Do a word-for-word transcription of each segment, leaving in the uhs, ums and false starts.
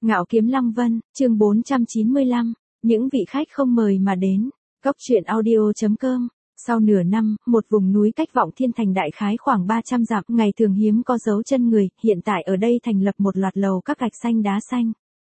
Ngạo Kiếm Lăng Vân, chương bốn trăm chín mươi lăm, những vị khách không mời mà đến. Cốc truyện audio chấm com. Sau nửa năm, một vùng núi cách Vọng Thiên Thành đại khái khoảng ba trăm dặm, ngày thường hiếm có dấu chân người, hiện tại ở đây thành lập một loạt lầu các gạch xanh đá xanh.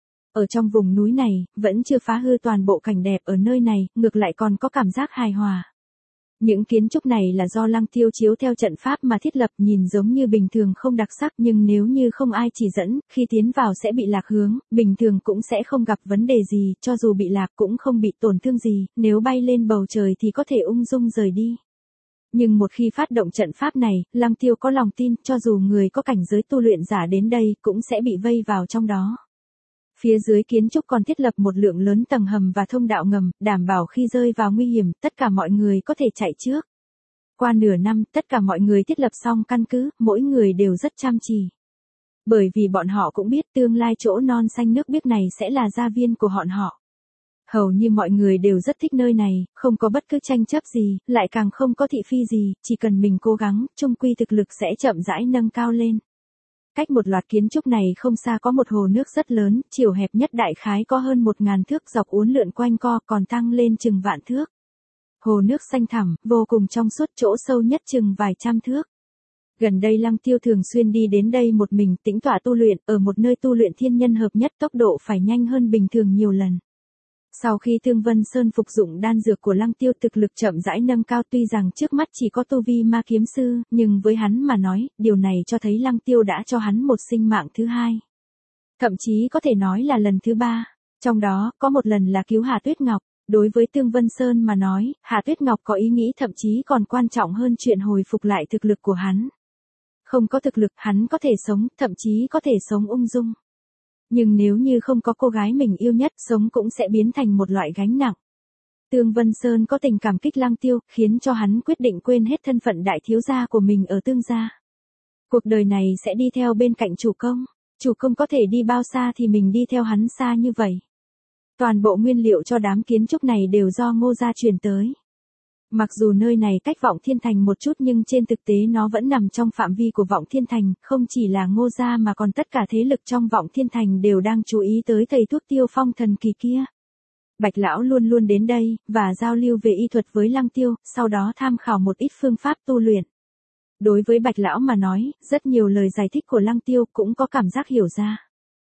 Ở trong vùng núi này, vẫn chưa phá hư toàn bộ cảnh đẹp ở nơi này, ngược lại còn có cảm giác hài hòa. Những kiến trúc này là do Lăng Tiêu chiếu theo trận pháp mà thiết lập, nhìn giống như bình thường không đặc sắc, nhưng nếu như không ai chỉ dẫn, khi tiến vào sẽ bị lạc hướng, bình thường cũng sẽ không gặp vấn đề gì, cho dù bị lạc cũng không bị tổn thương gì, nếu bay lên bầu trời thì có thể ung dung rời đi. Nhưng một khi phát động trận pháp này, Lăng Tiêu có lòng tin, cho dù người có cảnh giới tu luyện giả đến đây, cũng sẽ bị vây vào trong đó. Phía dưới kiến trúc còn thiết lập một lượng lớn tầng hầm và thông đạo ngầm, đảm bảo khi rơi vào nguy hiểm, tất cả mọi người có thể chạy trước. Qua nửa năm, tất cả mọi người thiết lập xong căn cứ, mỗi người đều rất chăm chỉ. Bởi vì bọn họ cũng biết tương lai chỗ non xanh nước biếc này sẽ là gia viên của bọn họ. Hầu như mọi người đều rất thích nơi này, không có bất cứ tranh chấp gì, lại càng không có thị phi gì, chỉ cần mình cố gắng, chung quy thực lực sẽ chậm rãi nâng cao lên. Cách một loạt kiến trúc này không xa có một hồ nước rất lớn, chiều hẹp nhất đại khái có hơn một ngàn thước, dọc uốn lượn quanh co, còn tăng lên chừng vạn thước. Hồ nước xanh thẳm, vô cùng trong suốt, chỗ sâu nhất chừng vài trăm thước. Gần đây Lăng Tiêu thường xuyên đi đến đây một mình, tĩnh tọa tu luyện, ở một nơi tu luyện thiên nhân hợp nhất, tốc độ phải nhanh hơn bình thường nhiều lần. Sau khi Thương Vân Sơn phục dụng đan dược của Lăng Tiêu, thực lực chậm rãi nâng cao, tuy rằng trước mắt chỉ có tu vi ma kiếm sư, nhưng với hắn mà nói, điều này cho thấy Lăng Tiêu đã cho hắn một sinh mạng thứ hai. Thậm chí có thể nói là lần thứ ba, trong đó, có một lần là cứu Hà Tuyết Ngọc. Đối với Thương Vân Sơn mà nói, Hà Tuyết Ngọc có ý nghĩ thậm chí còn quan trọng hơn chuyện hồi phục lại thực lực của hắn. Không có thực lực, hắn có thể sống, thậm chí có thể sống ung dung. Nhưng nếu như không có cô gái mình yêu nhất, sống cũng sẽ biến thành một loại gánh nặng. Thương Vân Sơn có tình cảm kích Lăng Tiêu, khiến cho hắn quyết định quên hết thân phận đại thiếu gia của mình ở Thương gia. Cuộc đời này sẽ đi theo bên cạnh chủ công, chủ công có thể đi bao xa thì mình đi theo hắn xa như vậy. Toàn bộ nguyên liệu cho đám kiến trúc này đều do Ngô gia truyền tới. Mặc dù nơi này cách Vọng Thiên Thành một chút nhưng trên thực tế nó vẫn nằm trong phạm vi của Vọng Thiên Thành, không chỉ là Ngô gia mà còn tất cả thế lực trong Vọng Thiên Thành đều đang chú ý tới thầy thuốc Tiêu Phong thần kỳ kia. Bạch lão luôn luôn đến đây, và giao lưu về y thuật với Lăng Tiêu, sau đó tham khảo một ít phương pháp tu luyện. Đối với Bạch lão mà nói, rất nhiều lời giải thích của Lăng Tiêu cũng có cảm giác hiểu ra.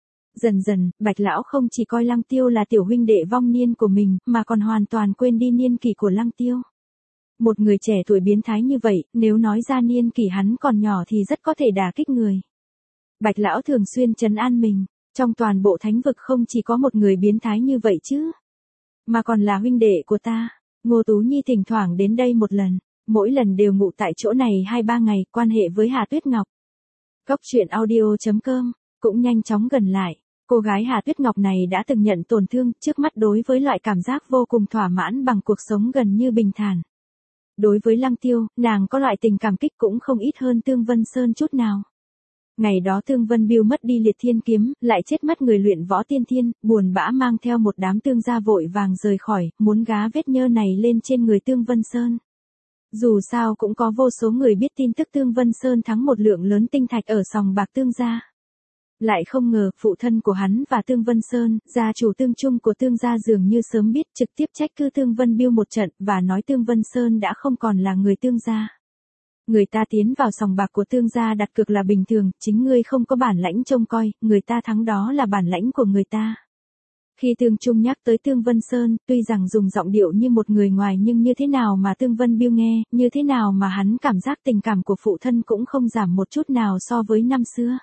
Dần dần, Bạch lão không chỉ coi Lăng Tiêu là tiểu huynh đệ vong niên của mình, mà còn hoàn toàn quên đi niên kỷ của Lăng Tiêu. Một người trẻ tuổi biến thái như vậy, nếu nói ra niên kỷ hắn còn nhỏ thì rất có thể đả kích người. Bạch lão thường xuyên trấn an mình, trong toàn bộ thánh vực không chỉ có một người biến thái như vậy chứ, mà còn là huynh đệ của ta. Ngô Tú Nhi thỉnh thoảng đến đây một lần, mỗi lần đều ngủ tại chỗ này hai ba ngày, quan hệ với Hà Tuyết Ngọc. Cốc truyện audio chấm com cũng nhanh chóng gần lại. Cô gái Hà Tuyết Ngọc này đã từng nhận tổn thương, trước mắt đối với loại cảm giác vô cùng thỏa mãn bằng cuộc sống gần như bình thản. Đối với Lăng Tiêu, nàng có loại tình cảm kích cũng không ít hơn Thương Vân Sơn chút nào. Ngày đó Thương Vân Biêu mất đi liệt thiên kiếm, lại chết mất người luyện võ tiên thiên, buồn bã mang theo một đám thương gia vội vàng rời khỏi, muốn gá vết nhơ này lên trên người Thương Vân Sơn. Dù sao cũng có vô số người biết tin tức Thương Vân Sơn thắng một lượng lớn tinh thạch ở sòng bạc Thương gia. Lại không ngờ, phụ thân của hắn và Thương Vân Sơn, gia chủ Thương Trung của Thương gia dường như sớm biết, trực tiếp trách cứ Thương Vân Biêu một trận, và nói Thương Vân Sơn đã không còn là người Thương gia. Người ta tiến vào sòng bạc của Thương gia đặt cược là bình thường, chính ngươi không có bản lãnh trông coi, người ta thắng đó là bản lãnh của người ta. Khi Thương Trung nhắc tới Thương Vân Sơn, tuy rằng dùng giọng điệu như một người ngoài nhưng như thế nào mà Thương Vân Biêu nghe, như thế nào mà hắn cảm giác tình cảm của phụ thân cũng không giảm một chút nào so với năm xưa.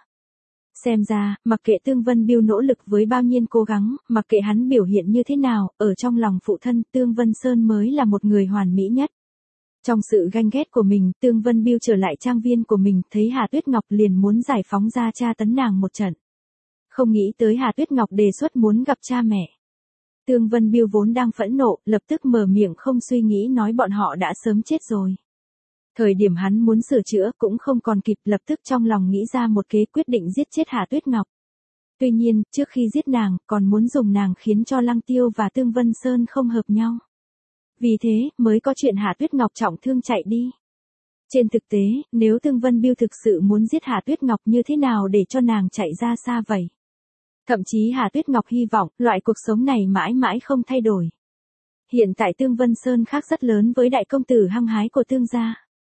Xem ra, mặc kệ Thương Vân Biêu nỗ lực với bao nhiêu cố gắng, mặc kệ hắn biểu hiện như thế nào, ở trong lòng phụ thân, Thương Vân Sơn mới là một người hoàn mỹ nhất. Trong sự ganh ghét của mình, Thương Vân Biêu trở lại trang viên của mình, thấy Hà Tuyết Ngọc liền muốn giải phóng ra tra tấn nàng một trận. Không nghĩ tới Hà Tuyết Ngọc đề xuất muốn gặp cha mẹ. Thương Vân Biêu vốn đang phẫn nộ, lập tức mở miệng không suy nghĩ nói bọn họ đã sớm chết rồi. Thời điểm hắn muốn sửa chữa cũng không còn kịp, lập tức trong lòng nghĩ ra một kế, quyết định giết chết Hà Tuyết Ngọc. Tuy nhiên, trước khi giết nàng, còn muốn dùng nàng khiến cho Lăng Tiêu và Thương Vân Sơn không hợp nhau. Vì thế, mới có chuyện Hà Tuyết Ngọc trọng thương chạy đi. Trên thực tế, nếu Thương Vân Biêu thực sự muốn giết Hà Tuyết Ngọc, như thế nào để cho nàng chạy ra xa vậy? Thậm chí Hà Tuyết Ngọc hy vọng, loại cuộc sống này mãi mãi không thay đổi. Hiện tại Tương Vân Sơn khác rất lớn với đại công tử hăng hái của Tương gia.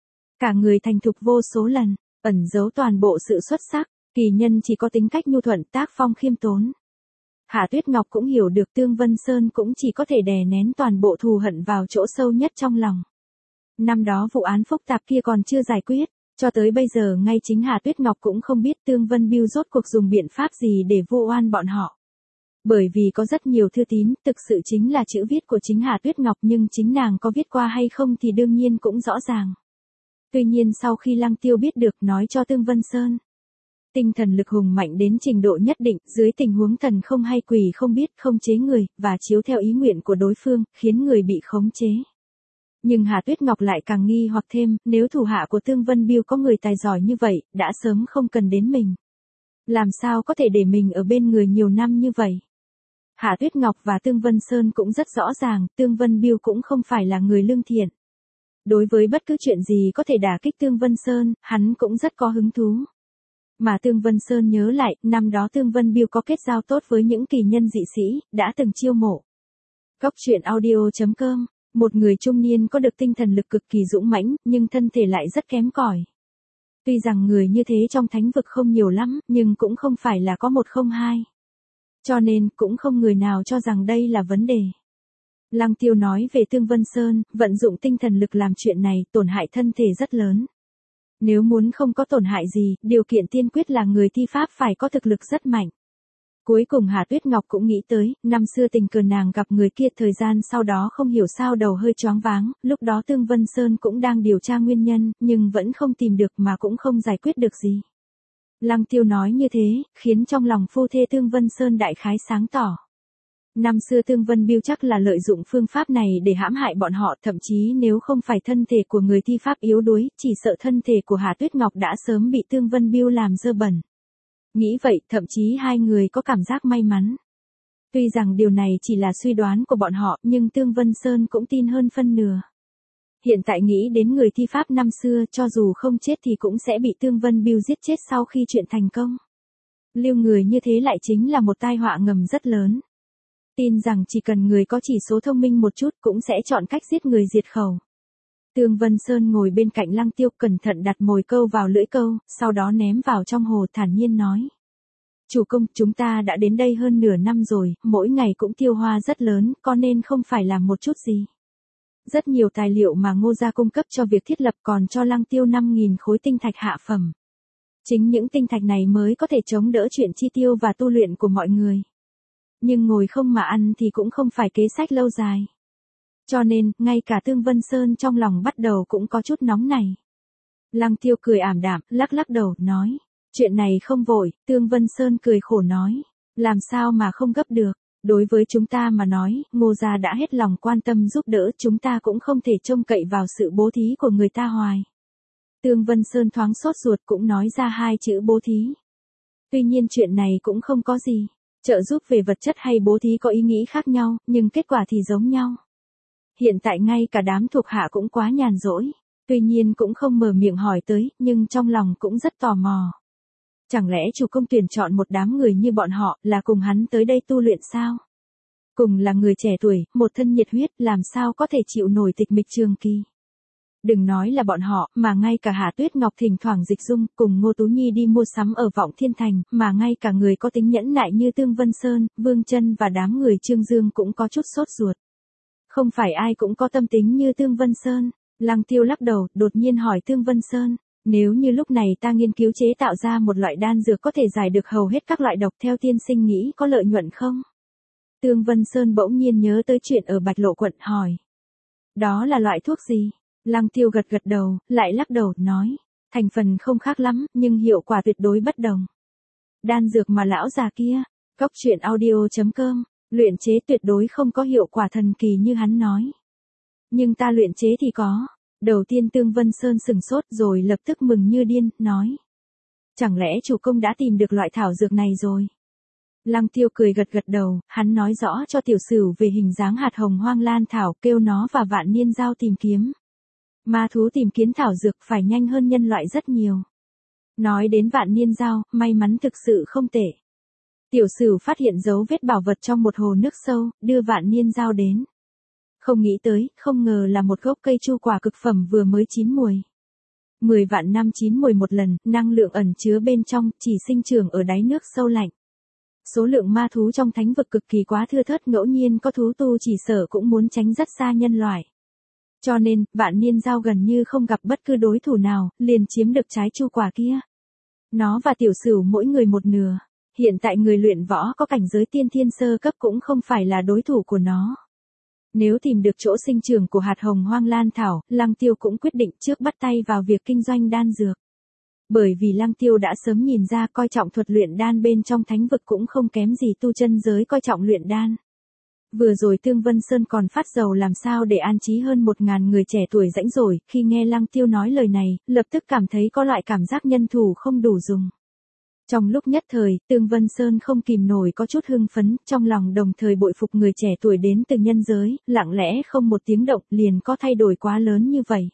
Cả người thành thục vô số lần, ẩn giấu toàn bộ sự xuất sắc, kỳ nhân chỉ có tính cách nhu thuận, tác phong khiêm tốn. Hà Tuyết Ngọc cũng hiểu được Tương Vân Sơn cũng chỉ có thể đè nén toàn bộ thù hận vào chỗ sâu nhất trong lòng. Năm đó vụ án phức tạp kia còn chưa giải quyết, cho tới bây giờ ngay chính Hà Tuyết Ngọc cũng không biết Tương Vân Biêu rốt cuộc dùng biện pháp gì để vu oan bọn họ. Bởi vì có rất nhiều thư tín, thực sự chính là chữ viết của chính Hà Tuyết Ngọc, nhưng chính nàng có viết qua hay không thì đương nhiên cũng rõ ràng. Tuy nhiên sau khi Lăng Tiêu biết được, nói cho Tương Vân Sơn. Tinh thần lực hùng mạnh đến trình độ nhất định, dưới tình huống thần không hay quỷ không biết, không chế người, và chiếu theo ý nguyện của đối phương, khiến người bị khống chế. Nhưng Hà Tuyết Ngọc lại càng nghi hoặc thêm, nếu thủ hạ của Tương Vân Biêu có người tài giỏi như vậy, đã sớm không cần đến mình. Làm sao có thể để mình ở bên người nhiều năm như vậy? Hà Tuyết Ngọc và Tương Vân Sơn cũng rất rõ ràng, Tương Vân Biêu cũng không phải là người lương thiện. Đối với bất cứ chuyện gì có thể đả kích Tương Vân Sơn, hắn cũng rất có hứng thú. Mà Tương Vân Sơn nhớ lại, năm đó Tương Vân Biêu có kết giao tốt với những kỳ nhân dị sĩ, đã từng chiêu mộ. Góc truyện audio chấm com, một người trung niên có được tinh thần lực cực kỳ dũng mãnh, nhưng thân thể lại rất kém cỏi. Tuy rằng người như thế trong thánh vực không nhiều lắm, nhưng cũng không phải là có một không hai. Cho nên, cũng không người nào cho rằng đây là vấn đề. Lăng Tiêu nói về Tương Vân Sơn, vận dụng tinh thần lực làm chuyện này, tổn hại thân thể rất lớn. Nếu muốn không có tổn hại gì, điều kiện tiên quyết là người thi pháp phải có thực lực rất mạnh. Cuối cùng Hà Tuyết Ngọc cũng nghĩ tới, năm xưa tình cờ nàng gặp người kia, thời gian sau đó không hiểu sao đầu hơi choáng váng, lúc đó Tương Vân Sơn cũng đang điều tra nguyên nhân, nhưng vẫn không tìm được mà cũng không giải quyết được gì. Lăng Tiêu nói như thế, khiến trong lòng phu thê Tương Vân Sơn đại khái sáng tỏ. Năm xưa Tương Vân Biêu chắc là lợi dụng phương pháp này để hãm hại bọn họ, thậm chí nếu không phải thân thể của người thi pháp yếu đuối, chỉ sợ thân thể của Hà Tuyết Ngọc đã sớm bị Tương Vân Biêu làm dơ bẩn. Nghĩ vậy, thậm chí hai người có cảm giác may mắn. Tuy rằng điều này chỉ là suy đoán của bọn họ, nhưng Tương Vân Sơn cũng tin hơn phân nửa. Hiện tại nghĩ đến người thi pháp năm xưa, cho dù không chết thì cũng sẽ bị Tương Vân Biêu giết chết sau khi chuyện thành công. Lưu người như thế lại chính là một tai họa ngầm rất lớn. Tin rằng chỉ cần người có chỉ số thông minh một chút cũng sẽ chọn cách giết người diệt khẩu. Tương Vân Sơn ngồi bên cạnh Lăng Tiêu, cẩn thận đặt mồi câu vào lưỡi câu, sau đó ném vào trong hồ, thản nhiên nói. Chủ công, chúng ta đã đến đây hơn nửa năm rồi, mỗi ngày cũng tiêu hoa rất lớn, có nên không phải làm một chút gì. Rất nhiều tài liệu mà Ngô gia cung cấp cho việc thiết lập, còn cho Lăng Tiêu năm nghìn khối tinh thạch hạ phẩm. Chính những tinh thạch này mới có thể chống đỡ chuyện chi tiêu và tu luyện của mọi người. Nhưng ngồi không mà ăn thì cũng không phải kế sách lâu dài. Cho nên, ngay cả Tương Vân Sơn trong lòng bắt đầu cũng có chút nóng này. Lăng Tiêu cười ảm đạm, lắc lắc đầu, nói. Chuyện này không vội. Tương Vân Sơn cười khổ nói. Làm sao mà không gấp được. Đối với chúng ta mà nói, Ngô gia đã hết lòng quan tâm giúp đỡ, chúng ta cũng không thể trông cậy vào sự bố thí của người ta hoài. Tương Vân Sơn thoáng sốt ruột, cũng nói ra hai chữ bố thí. Tuy nhiên chuyện này cũng không có gì. Trợ giúp về vật chất hay bố thí có ý nghĩ khác nhau, nhưng kết quả thì giống nhau. Hiện tại ngay cả đám thuộc hạ cũng quá nhàn rỗi. Tuy nhiên cũng không mở miệng hỏi tới, nhưng trong lòng cũng rất tò mò. Chẳng lẽ chủ công tuyển chọn một đám người như bọn họ, là cùng hắn tới đây tu luyện sao? Cùng là người trẻ tuổi, một thân nhiệt huyết, làm sao có thể chịu nổi tịch mịch trường kỳ? Đừng nói là bọn họ, mà ngay cả Hà Tuyết Ngọc thỉnh thoảng dịch dung, cùng Ngô Tú Nhi đi mua sắm ở Vọng Thiên Thành, mà ngay cả người có tính nhẫn nại như Tương Vân Sơn, Vương Chân và đám người Trương Dương cũng có chút sốt ruột. Không phải ai cũng có tâm tính như Tương Vân Sơn. Lăng Tiêu lắc đầu, đột nhiên hỏi Tương Vân Sơn, nếu như lúc này ta nghiên cứu chế tạo ra một loại đan dược có thể giải được hầu hết các loại độc, theo tiên sinh nghĩ có lợi nhuận không? Tương Vân Sơn bỗng nhiên nhớ tới chuyện ở Bạch Lộ quận, hỏi. Đó là loại thuốc gì? Lăng Tiêu gật gật đầu, lại lắc đầu, nói. Thành phần không khác lắm, nhưng hiệu quả tuyệt đối bất đồng. Đan dược mà lão già kia. Góc truyện audio chấm com. Luyện chế tuyệt đối không có hiệu quả thần kỳ như hắn nói. Nhưng ta luyện chế thì có. Đầu tiên Tương Vân Sơn sừng sốt rồi lập tức mừng như điên, nói. Chẳng lẽ chủ công đã tìm được loại thảo dược này rồi? Lăng Tiêu cười gật gật đầu, hắn nói rõ cho tiểu sửu về hình dáng hạt hồng hoang lan thảo, kêu nó và Vạn Niên Giao tìm kiếm. Ma thú tìm kiếm thảo dược phải nhanh hơn nhân loại rất nhiều. Nói đến Vạn Niên Giao, may mắn thực sự không tệ. Tiểu Sửu phát hiện dấu vết bảo vật trong một hồ nước sâu, đưa Vạn Niên Giao đến. Không nghĩ tới, không ngờ là một gốc cây chu quả cực phẩm vừa mới chín mùi. Mười vạn năm chín mùi một lần, năng lượng ẩn chứa bên trong, chỉ sinh trưởng ở đáy nước sâu lạnh. Số lượng ma thú trong thánh vực cực kỳ quá thưa thớt, ngẫu nhiên có thú tu chỉ sợ cũng muốn tránh rất xa nhân loại. Cho nên, Vạn Niên Giao gần như không gặp bất cứ đối thủ nào, liền chiếm được trái chu quả kia. Nó và Tiểu Sửu mỗi người một nửa. Hiện tại người luyện võ có cảnh giới tiên thiên sơ cấp cũng không phải là đối thủ của nó. Nếu tìm được chỗ sinh trưởng của hạt hồng hoang lan thảo, Lăng Tiêu cũng quyết định trước bắt tay vào việc kinh doanh đan dược. Bởi vì Lăng Tiêu đã sớm nhìn ra coi trọng thuật luyện đan bên trong thánh vực cũng không kém gì tu chân giới coi trọng luyện đan. Vừa rồi Tương Vân Sơn còn phát dầu làm sao để an trí hơn một ngàn người trẻ tuổi rãnh rỗi, khi nghe Lăng Tiêu nói lời này, lập tức cảm thấy có loại cảm giác nhân thủ không đủ dùng. Trong lúc nhất thời, Tương Vân Sơn không kìm nổi có chút hưng phấn, trong lòng đồng thời bội phục người trẻ tuổi đến từ nhân giới, lặng lẽ không một tiếng động liền có thay đổi quá lớn như vậy.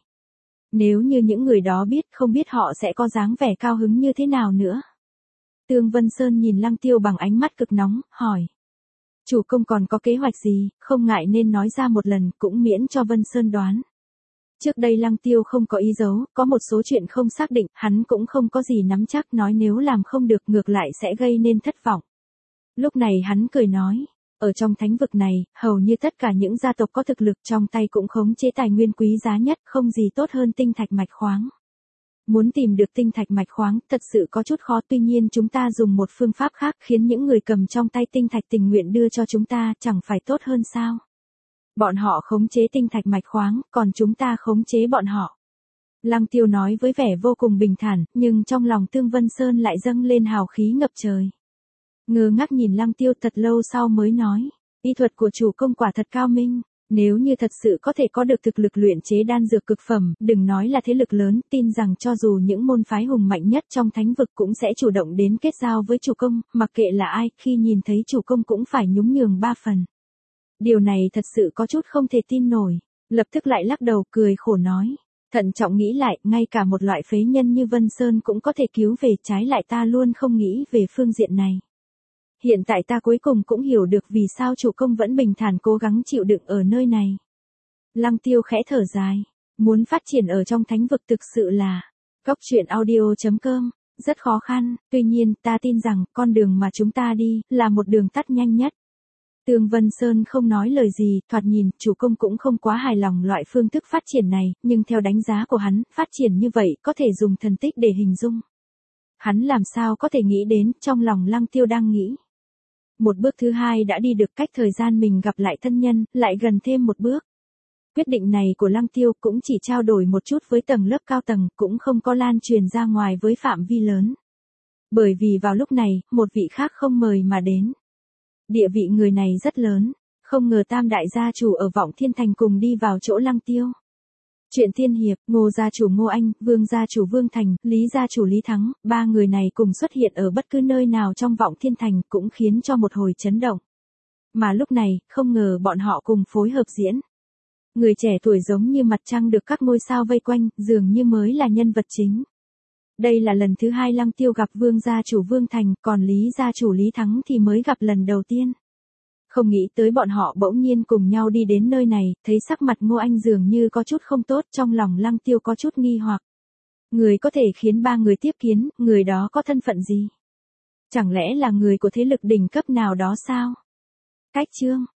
Nếu như những người đó biết, không biết họ sẽ có dáng vẻ cao hứng như thế nào nữa. Tương Vân Sơn nhìn Lăng Tiêu bằng ánh mắt cực nóng, hỏi. Chủ công còn có kế hoạch gì, không ngại nên nói ra một lần, cũng miễn cho Vân Sơn đoán. Trước đây Lăng Tiêu không có ý giấu, có một số chuyện không xác định, hắn cũng không có gì nắm chắc, nói nếu làm không được ngược lại sẽ gây nên thất vọng. Lúc này hắn cười nói, ở trong thánh vực này, hầu như tất cả những gia tộc có thực lực trong tay cũng khống chế tài nguyên quý giá nhất, không gì tốt hơn tinh thạch mạch khoáng. Muốn tìm được tinh thạch mạch khoáng, thật sự có chút khó, tuy nhiên chúng ta dùng một phương pháp khác khiến những người cầm trong tay tinh thạch tình nguyện đưa cho chúng ta, chẳng phải tốt hơn sao? Bọn họ khống chế tinh thạch mạch khoáng, còn chúng ta khống chế bọn họ. Lăng Tiêu nói với vẻ vô cùng bình thản, nhưng trong lòng Tương Vân Sơn lại dâng lên hào khí ngập trời. Ngơ ngác nhìn Lăng Tiêu thật lâu sau mới nói, y thuật của chủ công quả thật cao minh, nếu như thật sự có thể có được thực lực luyện chế đan dược cực phẩm, đừng nói là thế lực lớn, tin rằng cho dù những môn phái hùng mạnh nhất trong thánh vực cũng sẽ chủ động đến kết giao với chủ công, mặc kệ là ai, khi nhìn thấy chủ công cũng phải nhún nhường ba phần. Điều này thật sự có chút không thể tin nổi, lập tức lại lắc đầu cười khổ nói, thận trọng nghĩ lại, ngay cả một loại phế nhân như Vân Sơn cũng có thể cứu về, trái lại ta luôn không nghĩ về phương diện này. Hiện tại ta cuối cùng cũng hiểu được vì sao chủ công vẫn bình thản cố gắng chịu đựng ở nơi này. Lăng Tiêu khẽ thở dài, muốn phát triển ở trong thánh vực thực sự là, cốc truyện audio chấm com, rất khó khăn, tuy nhiên ta tin rằng con đường mà chúng ta đi là một đường tắt nhanh nhất. Tương Vân Sơn không nói lời gì, thoạt nhìn, chủ công cũng không quá hài lòng loại phương thức phát triển này, nhưng theo đánh giá của hắn, phát triển như vậy có thể dùng thần tích để hình dung. Hắn làm sao có thể nghĩ đến, trong lòng Lăng Tiêu đang nghĩ. Một bước thứ hai đã đi được, cách thời gian mình gặp lại thân nhân, lại gần thêm một bước. Quyết định này của Lăng Tiêu cũng chỉ trao đổi một chút với tầng lớp cao tầng, cũng không có lan truyền ra ngoài với phạm vi lớn. Bởi vì vào lúc này, một vị khác không mời mà đến. Địa vị người này rất lớn, không ngờ tam đại gia chủ ở Vọng Thiên Thành cùng đi vào chỗ Lăng Tiêu. Chuyện tiên hiệp, Ngô gia chủ Ngô Anh, Vương gia chủ Vương Thành, Lý gia chủ Lý Thắng, ba người này cùng xuất hiện ở bất cứ nơi nào trong Vọng Thiên Thành cũng khiến cho một hồi chấn động. Mà lúc này, không ngờ bọn họ cùng phối hợp diễn. Người trẻ tuổi giống như mặt trăng được các ngôi sao vây quanh, dường như mới là nhân vật chính. Đây là lần thứ hai Lăng Tiêu gặp Vương gia chủ Vương Thành, còn Lý gia chủ Lý Thắng thì mới gặp lần đầu tiên. Không nghĩ tới bọn họ bỗng nhiên cùng nhau đi đến nơi này, thấy sắc mặt Ngô Anh dường như có chút không tốt, trong lòng Lăng Tiêu có chút nghi hoặc. Người có thể khiến ba người tiếp kiến, người đó có thân phận gì? Chẳng lẽ là người của thế lực đỉnh cấp nào đó sao? Cách chương